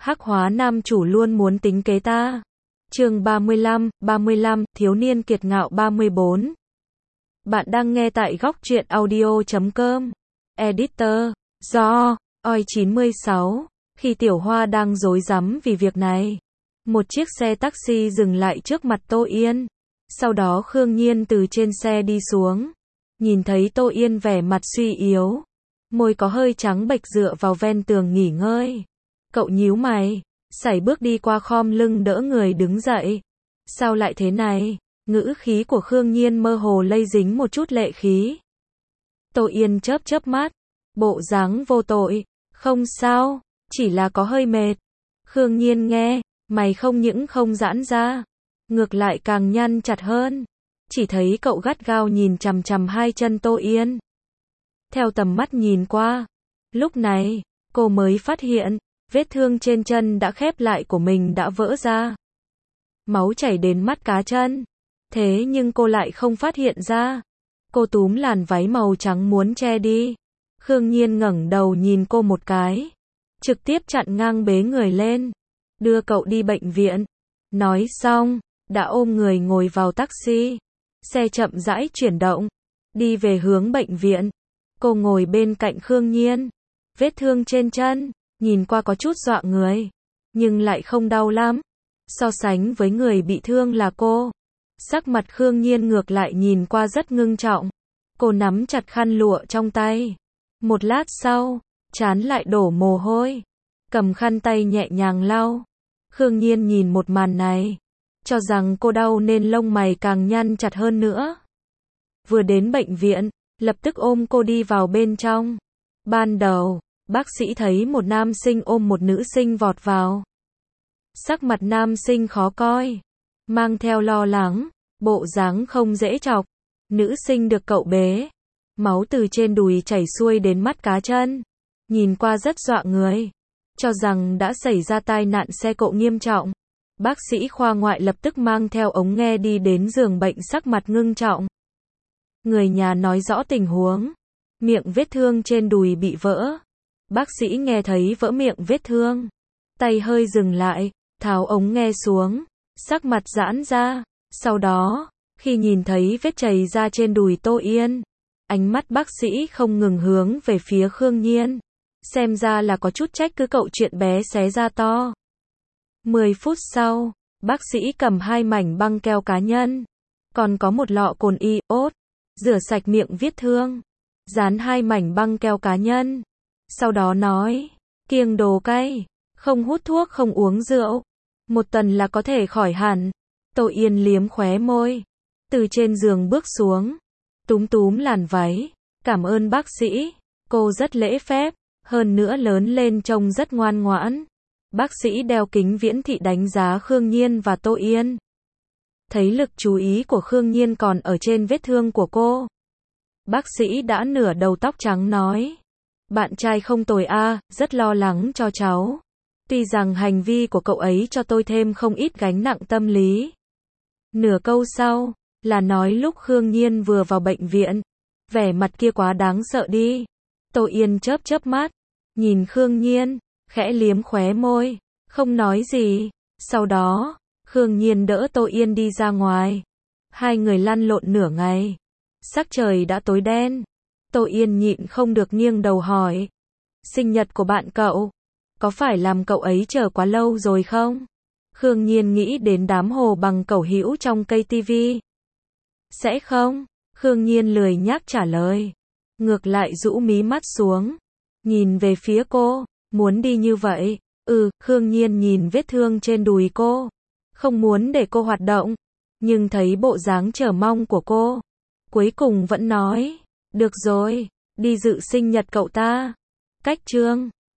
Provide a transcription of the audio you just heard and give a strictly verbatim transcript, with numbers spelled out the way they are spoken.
Hắc hóa nam chủ luôn muốn tính kế ta. Chương ba mươi lăm, ba mươi lăm, thiếu niên kiệt ngạo ba mươi bốn. Bạn đang nghe tại góc truyện audio chấm com. Editor, do, oi chín mươi sáu. Khi Tiểu Hoa đang rối rắm vì việc này, một chiếc xe taxi dừng lại trước mặt Tô Yên. Sau đó Khương Nhiên từ trên xe đi xuống. Nhìn thấy Tô Yên vẻ mặt suy yếu, môi có hơi trắng bệch dựa vào ven tường nghỉ ngơi. Cậu nhíu mày, sải bước đi qua khom lưng đỡ người đứng dậy. Sao lại thế này? Ngữ khí của Khương Nhiên mơ hồ lây dính một chút lệ khí. Tô Yên chớp chớp mắt, bộ dáng vô tội. Không sao, chỉ là có hơi mệt. Khương Nhiên nghe, mày không những không giãn ra, ngược lại càng nhăn chặt hơn. Chỉ thấy cậu gắt gao nhìn chằm chằm hai chân Tô Yên. Theo tầm mắt nhìn qua, lúc này, cô mới phát hiện, vết thương trên chân đã khép lại của mình đã vỡ ra. Máu chảy đến mắt cá chân. Thế nhưng cô lại không phát hiện ra. Cô túm làn váy màu trắng muốn che đi. Khương Nhiên ngẩng đầu nhìn cô một cái, trực tiếp chặn ngang bế người lên, đưa cậu đi bệnh viện. Nói xong, đã ôm người ngồi vào taxi. Xe chậm rãi chuyển động, đi về hướng bệnh viện. Cô ngồi bên cạnh Khương Nhiên. Vết thương trên chân, nhìn qua có chút dọa người, nhưng lại không đau lắm. So sánh với người bị thương là cô, sắc mặt Khương Nhiên ngược lại nhìn qua rất ngưng trọng. Cô nắm chặt khăn lụa trong tay. Một lát sau, trán lại đổ mồ hôi, cầm khăn tay nhẹ nhàng lau. Khương Nhiên nhìn một màn này, cho rằng cô đau nên lông mày càng nhăn chặt hơn nữa. Vừa đến bệnh viện, lập tức ôm cô đi vào bên trong. Ban đầu, bác sĩ thấy một nam sinh ôm một nữ sinh vọt vào. Sắc mặt nam sinh khó coi, mang theo lo lắng, bộ dáng không dễ chọc. Nữ sinh được cậu bế, máu từ trên đùi chảy xuôi đến mắt cá chân, nhìn qua rất dọa người, cho rằng đã xảy ra tai nạn xe cộ nghiêm trọng. Bác sĩ khoa ngoại lập tức mang theo ống nghe đi đến giường bệnh, sắc mặt ngưng trọng. Người nhà nói rõ tình huống, miệng vết thương trên đùi bị vỡ. Bác sĩ nghe thấy vỡ miệng vết thương, tay hơi dừng lại, tháo ống nghe xuống, sắc mặt giãn ra. Sau đó, khi nhìn thấy vết chảy ra trên đùi Tô Yên, ánh mắt bác sĩ không ngừng hướng về phía Khương Nhiên. Xem ra là có chút trách cứ cậu chuyện bé xé ra to. Mười phút sau, bác sĩ cầm hai mảnh băng keo cá nhân, còn có một lọ cồn iốt, rửa sạch miệng vết thương, dán hai mảnh băng keo cá nhân. Sau đó nói, kiêng đồ cay, không hút thuốc, không uống rượu, một tuần là có thể khỏi hẳn. Tô Yên liếm khóe môi, từ trên giường bước xuống, túm túm làn váy, cảm ơn bác sĩ. Cô rất lễ phép, hơn nữa lớn lên trông rất ngoan ngoãn. Bác sĩ đeo kính viễn thị đánh giá Khương Nhiên và Tô Yên. Thấy lực chú ý của Khương Nhiên còn ở trên vết thương của cô, bác sĩ đã nửa đầu tóc trắng nói, bạn trai không tồi a, rất lo lắng cho cháu. Tuy rằng hành vi của cậu ấy cho tôi thêm không ít gánh nặng tâm lý. Nửa câu sau, là nói lúc Khương Nhiên vừa vào bệnh viện. Vẻ mặt kia quá đáng sợ đi. Tô Yên chớp chớp mắt, nhìn Khương Nhiên, khẽ liếm khóe môi, không nói gì. Sau đó, Khương Nhiên đỡ Tô Yên đi ra ngoài. Hai người lăn lộn nửa ngày. Sắc trời đã tối đen. Tô Yên nhịn không được nghiêng đầu hỏi, sinh nhật của bạn cậu, có phải làm cậu ấy chờ quá lâu rồi không? Khương Nhiên nghĩ đến đám hồ bằng cẩu hữu trong cây tivi. Sẽ không, Khương Nhiên lười nhác trả lời. Ngược lại rũ mí mắt xuống, nhìn về phía cô, muốn đi như vậy. Ừ, Khương Nhiên nhìn vết thương trên đùi cô, không muốn để cô hoạt động, nhưng thấy bộ dáng chờ mong của cô, cuối cùng vẫn nói, được rồi, đi dự sinh nhật cậu ta. Cách chương